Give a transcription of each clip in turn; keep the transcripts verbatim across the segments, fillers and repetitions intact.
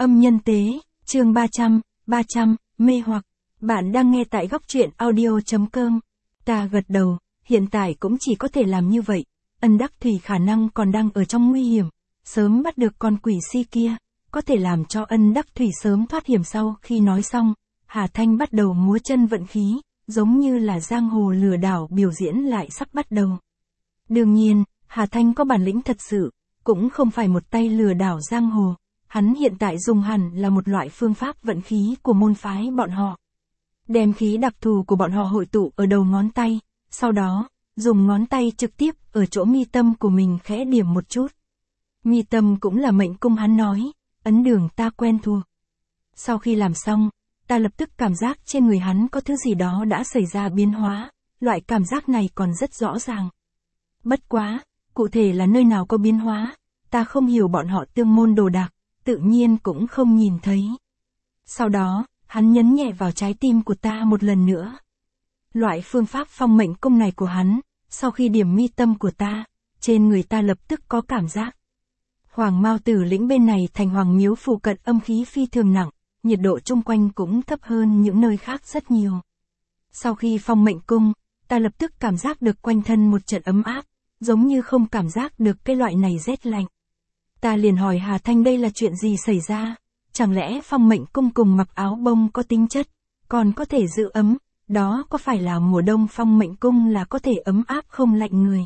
Âm nhân tế, chương ba trăm, ba trăm, mê hoặc. Bạn đang nghe tại góc truyện audio.com. Ta gật đầu, hiện tại cũng chỉ có thể làm như vậy. Ân Đắc Thủy khả năng còn đang ở trong nguy hiểm. Sớm bắt được con quỷ si kia, có thể làm cho Ân Đắc Thủy sớm thoát hiểm. Sau khi nói xong, Hà Thanh bắt đầu múa chân vận khí, giống như là giang hồ lừa đảo biểu diễn lại sắp bắt đầu. Đương nhiên, Hà Thanh có bản lĩnh thật sự, cũng không phải một tay lừa đảo giang hồ. Hắn hiện tại dùng hẳn là một loại phương pháp vận khí của môn phái bọn họ. Đem khí đặc thù của bọn họ hội tụ ở đầu ngón tay, sau đó, dùng ngón tay trực tiếp ở chỗ mi tâm của mình khẽ điểm một chút. Mi tâm cũng là mệnh cung hắn nói, ấn đường ta quen thuộc. Sau khi làm xong, ta lập tức cảm giác trên người hắn có thứ gì đó đã xảy ra biến hóa, loại cảm giác này còn rất rõ ràng. Bất quá, cụ thể là nơi nào có biến hóa, ta không hiểu, bọn họ tương môn đồ đạc, tự nhiên cũng không nhìn thấy. Sau đó, hắn nhấn nhẹ vào trái tim của ta một lần nữa. Loại phương pháp phong mệnh cung này của hắn, sau khi điểm mi tâm của ta, trên người ta lập tức có cảm giác. Hoàng Mao Tử lĩnh bên này thành hoàng miếu phụ cận âm khí phi thường nặng, nhiệt độ chung quanh cũng thấp hơn những nơi khác rất nhiều. Sau khi phong mệnh cung, ta lập tức cảm giác được quanh thân một trận ấm áp, giống như không cảm giác được cái loại này rét lạnh. Ta liền hỏi Hà Thanh đây là chuyện gì xảy ra, chẳng lẽ phong mệnh cung cùng mặc áo bông có tính chất, còn có thể giữ ấm, đó có phải là mùa đông phong mệnh cung là có thể ấm áp không lạnh người.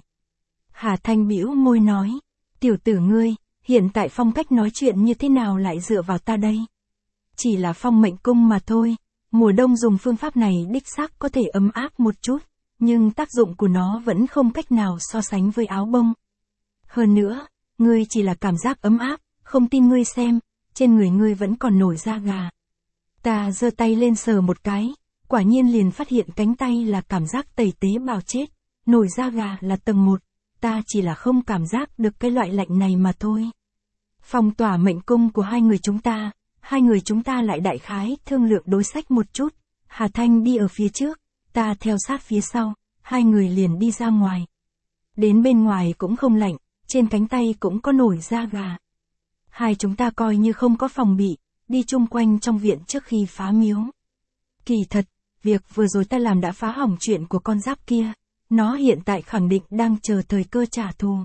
Hà Thanh bĩu môi nói, tiểu tử ngươi, hiện tại phong cách nói chuyện như thế nào lại dựa vào ta đây? Chỉ là phong mệnh cung mà thôi, mùa đông dùng phương pháp này đích xác có thể ấm áp một chút, nhưng tác dụng của nó vẫn không cách nào so sánh với áo bông. Hơn nữa, ngươi chỉ là cảm giác ấm áp, không tin ngươi xem, trên người ngươi vẫn còn nổi da gà. Ta giơ tay lên sờ một cái, quả nhiên liền phát hiện cánh tay là cảm giác tẩy tế bào chết, nổi da gà là tầng một, ta chỉ là không cảm giác được cái loại lạnh này mà thôi. Phong tỏa mệnh cung của hai người chúng ta, hai người chúng ta lại đại khái thương lượng đối sách một chút, Hà Thanh đi ở phía trước, ta theo sát phía sau, hai người liền đi ra ngoài. Đến bên ngoài cũng không lạnh, trên cánh tay cũng có nổi da gà. Hai chúng ta coi như không có phòng bị, đi chung quanh trong viện trước khi phá miếu. Kỳ thật, việc vừa rồi ta làm đã phá hỏng chuyện của con giáp kia, nó hiện tại khẳng định đang chờ thời cơ trả thù.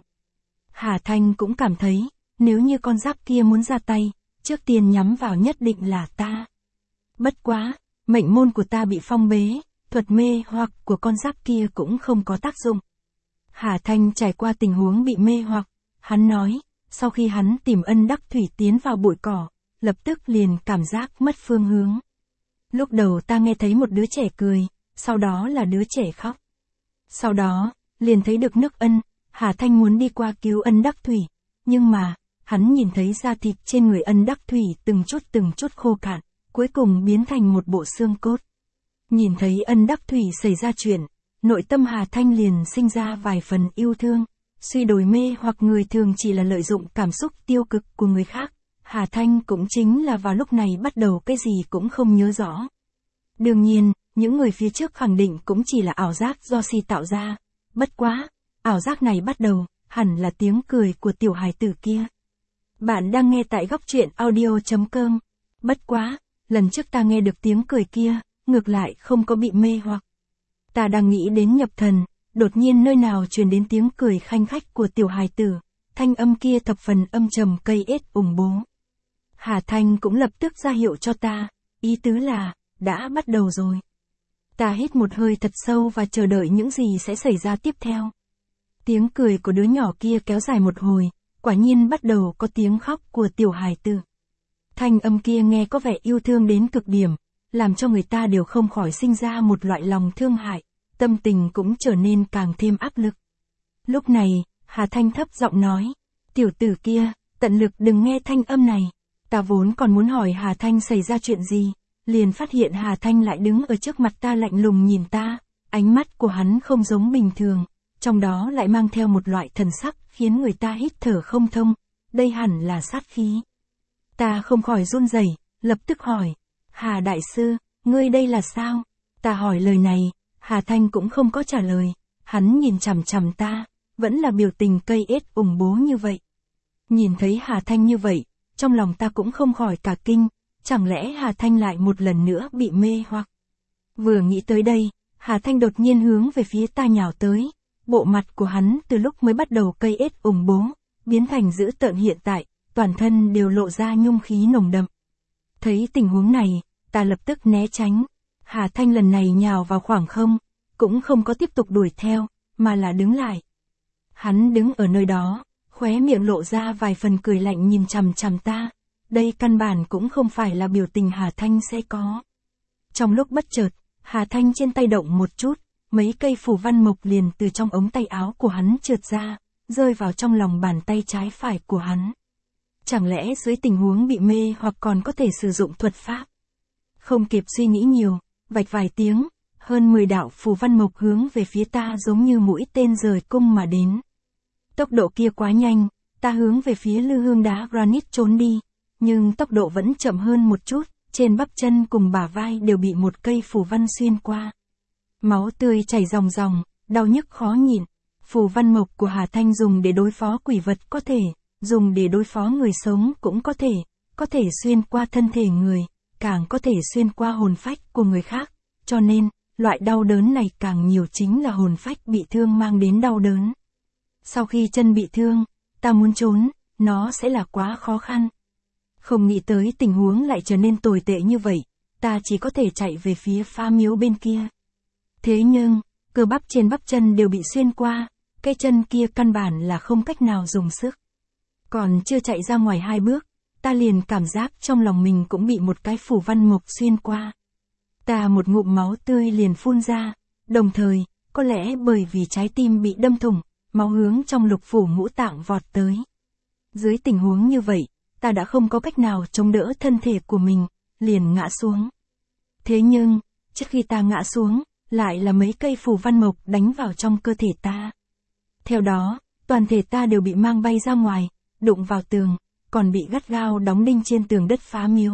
Hà Thanh cũng cảm thấy, nếu như con giáp kia muốn ra tay, trước tiên nhắm vào nhất định là ta. Bất quá, mệnh môn của ta bị phong bế, thuật mê hoặc của con giáp kia cũng không có tác dụng. Hà Thanh trải qua tình huống bị mê hoặc, hắn nói, sau khi hắn tìm Ân Đắc Thủy tiến vào bụi cỏ, lập tức liền cảm giác mất phương hướng. Lúc đầu ta nghe thấy một đứa trẻ cười, sau đó là đứa trẻ khóc. Sau đó, liền thấy được nước ân, Hà Thanh muốn đi qua cứu Ân Đắc Thủy, nhưng mà, hắn nhìn thấy da thịt trên người Ân Đắc Thủy từng chút từng chút khô cạn, cuối cùng biến thành một bộ xương cốt. Nhìn thấy Ân Đắc Thủy xảy ra chuyện, nội tâm Hà Thanh liền sinh ra vài phần yêu thương, suy đổi mê hoặc người thường chỉ là lợi dụng cảm xúc tiêu cực của người khác. Hà Thanh cũng chính là vào lúc này bắt đầu cái gì cũng không nhớ rõ. Đương nhiên, những người phía trước khẳng định cũng chỉ là ảo giác do si tạo ra. Bất quá, ảo giác này bắt đầu, hẳn là tiếng cười của tiểu hài tử kia. Bạn đang nghe tại góc truyện audio.com. Bất quá, lần trước ta nghe được tiếng cười kia, ngược lại không có bị mê hoặc. Ta đang nghĩ đến nhập thần, đột nhiên nơi nào truyền đến tiếng cười khanh khách của tiểu hài tử, thanh âm kia thập phần âm trầm cây ết ủng bố. Hà Thanh cũng lập tức ra hiệu cho ta, ý tứ là, đã bắt đầu rồi. Ta hít một hơi thật sâu và chờ đợi những gì sẽ xảy ra tiếp theo. Tiếng cười của đứa nhỏ kia kéo dài một hồi, quả nhiên bắt đầu có tiếng khóc của tiểu hài tử. Thanh âm kia nghe có vẻ yêu thương đến cực điểm, làm cho người ta đều không khỏi sinh ra một loại lòng thương hại, tâm tình cũng trở nên càng thêm áp lực. Lúc này, Hà Thanh thấp giọng nói, tiểu tử kia, tận lực đừng nghe thanh âm này. Ta vốn còn muốn hỏi Hà Thanh xảy ra chuyện gì, liền phát hiện Hà Thanh lại đứng ở trước mặt ta lạnh lùng nhìn ta, ánh mắt của hắn không giống bình thường, trong đó lại mang theo một loại thần sắc khiến người ta hít thở không thông, đây hẳn là sát khí. Ta không khỏi run rẩy, lập tức hỏi, Hà Đại Sư, ngươi đây là sao? Ta hỏi lời này, Hà Thanh cũng không có trả lời, hắn nhìn chằm chằm ta, vẫn là biểu tình cây ết ủng bố như vậy. Nhìn thấy Hà Thanh như vậy, trong lòng ta cũng không khỏi cả kinh, chẳng lẽ Hà Thanh lại một lần nữa bị mê hoặc. Vừa nghĩ tới đây, Hà Thanh đột nhiên hướng về phía ta nhào tới, bộ mặt của hắn từ lúc mới bắt đầu cây ết ủng bố, biến thành dữ tợn hiện tại, toàn thân đều lộ ra nhung khí nồng đậm. Thấy tình huống này, ta lập tức né tránh. Hà Thanh lần này nhào vào khoảng không, cũng không có tiếp tục đuổi theo, mà là đứng lại. Hắn đứng ở nơi đó, khóe miệng lộ ra vài phần cười lạnh nhìn chằm chằm ta. Đây căn bản cũng không phải là biểu tình Hà Thanh sẽ có. Trong lúc bất chợt, Hà Thanh trên tay động một chút, mấy cây phù văn mộc liền từ trong ống tay áo của hắn trượt ra, rơi vào trong lòng bàn tay trái phải của hắn. Chẳng lẽ dưới tình huống bị mê hoặc còn có thể sử dụng thuật pháp? Không kịp suy nghĩ nhiều, vạch vài tiếng, hơn mười đạo phù văn mộc hướng về phía ta giống như mũi tên rời cung mà đến. Tốc độ kia quá nhanh, ta hướng về phía lư hương đá granite trốn đi, nhưng tốc độ vẫn chậm hơn một chút, trên bắp chân cùng bả vai đều bị một cây phù văn xuyên qua. Máu tươi chảy ròng ròng, đau nhức khó nhịn. Phù văn mộc của Hà Thanh dùng để đối phó quỷ vật có thể, dùng để đối phó người sống cũng có thể, có thể xuyên qua thân thể người, càng có thể xuyên qua hồn phách của người khác, cho nên, loại đau đớn này càng nhiều chính là hồn phách bị thương mang đến đau đớn. Sau khi chân bị thương, ta muốn trốn, nó sẽ là quá khó khăn. Không nghĩ tới tình huống lại trở nên tồi tệ như vậy, ta chỉ có thể chạy về phía Phá Miếu bên kia. Thế nhưng, cơ bắp trên bắp chân đều bị xuyên qua, cái chân kia căn bản là không cách nào dùng sức. Còn chưa chạy ra ngoài hai bước, ta liền cảm giác trong lòng mình cũng bị một cái phù văn mộc xuyên qua. Ta một ngụm máu tươi liền phun ra, đồng thời, có lẽ bởi vì trái tim bị đâm thủng, máu hướng trong lục phủ ngũ tạng vọt tới. Dưới tình huống như vậy, ta đã không có cách nào chống đỡ thân thể của mình, liền ngã xuống. Thế nhưng, trước khi ta ngã xuống, lại là mấy cây phù văn mộc đánh vào trong cơ thể ta. Theo đó, toàn thể ta đều bị mang bay ra ngoài, đụng vào tường, còn bị gắt gao đóng đinh trên tường đất Phá Miếu.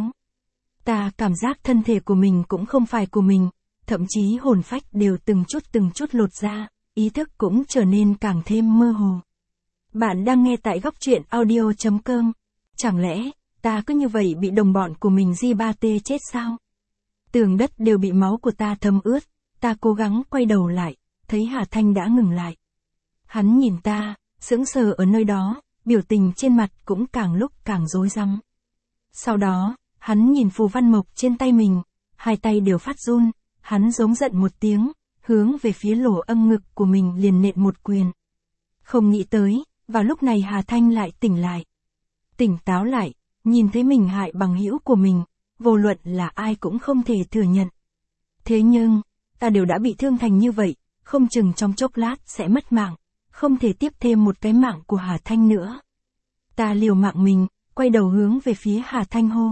Ta cảm giác thân thể của mình cũng không phải của mình, thậm chí hồn phách đều từng chút từng chút lột ra, ý thức cũng trở nên càng thêm mơ hồ. Bạn đang nghe tại góc truyện audio chấm com. Chẳng lẽ, ta cứ như vậy bị đồng bọn của mình G ba T chết sao? Tường đất đều bị máu của ta thấm ướt, ta cố gắng quay đầu lại, thấy Hà Thanh đã ngừng lại. Hắn nhìn ta, sững sờ ở nơi đó, biểu tình trên mặt cũng càng lúc càng rối rắm. Sau đó, hắn nhìn phù văn mộc trên tay mình, hai tay đều phát run, hắn giống giận một tiếng, hướng về phía lỗ âm ngực của mình liền nện một quyền. Không nghĩ tới, vào lúc này Hà Thanh lại tỉnh lại. Tỉnh táo lại, nhìn thấy mình hại bằng hữu của mình, vô luận là ai cũng không thể thừa nhận. Thế nhưng, ta đều đã bị thương thành như vậy, không chừng trong chốc lát sẽ mất mạng, không thể tiếp thêm một cái mạng của Hà Thanh nữa. Ta liều mạng mình, quay đầu hướng về phía Hà Thanh hô.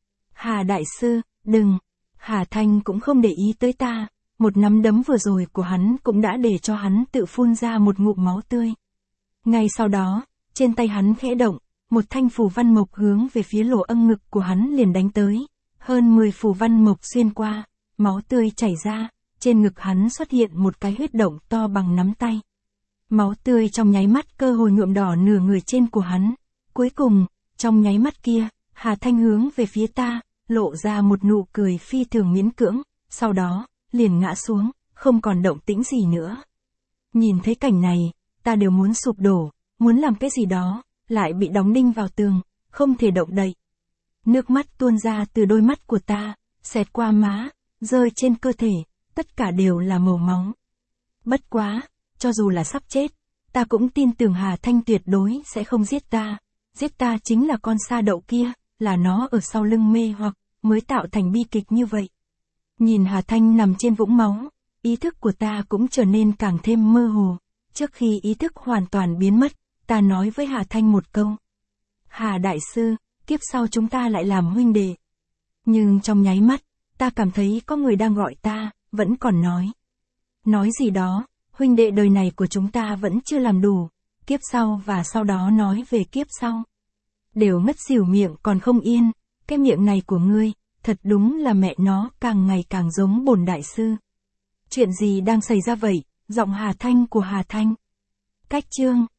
Hà đại sư, đừng. Hà Thanh cũng không để ý tới ta, một nắm đấm vừa rồi của hắn cũng đã để cho hắn tự phun ra một ngụm máu tươi. Ngay sau đó, trên tay hắn khẽ động, một thanh phù văn mộc hướng về phía lỗ âm ngực của hắn liền đánh tới. Hơn mười phù văn mộc xuyên qua, máu tươi chảy ra, trên ngực hắn xuất hiện một cái huyết động to bằng nắm tay. Máu tươi trong nháy mắt cơ hồ nhuộm đỏ nửa người trên của hắn. Cuối cùng, trong nháy mắt kia, Hà Thanh hướng về phía ta, lộ ra một nụ cười phi thường miễn cưỡng, sau đó, liền ngã xuống, không còn động tĩnh gì nữa. Nhìn thấy cảnh này, ta đều muốn sụp đổ, muốn làm cái gì đó, lại bị đóng đinh vào tường, không thể động đậy. Nước mắt tuôn ra từ đôi mắt của ta, xẹt qua má, rơi trên cơ thể, tất cả đều là màu máu. Bất quá, cho dù là sắp chết, ta cũng tin tưởng Hà Thanh tuyệt đối sẽ không giết ta. Giết ta chính là con sa đậu kia, là nó ở sau lưng mê hoặc, mới tạo thành bi kịch như vậy. Nhìn Hà Thanh nằm trên vũng máu, ý thức của ta cũng trở nên càng thêm mơ hồ. Trước khi ý thức hoàn toàn biến mất, ta nói với Hà Thanh một câu. Hà đại sư, kiếp sau chúng ta lại làm huynh đệ. Nhưng trong nháy mắt, ta cảm thấy có người đang gọi ta, vẫn còn nói. Nói gì đó, huynh đệ đời này của chúng ta vẫn chưa làm đủ, kiếp sau và sau đó nói về kiếp sau. Đều ngất xỉu miệng còn không yên, cái miệng này của ngươi, thật đúng là mẹ nó càng ngày càng giống bổn đại sư. Chuyện gì đang xảy ra vậy, giọng Hà Thanh của Hà Thanh. Cách chương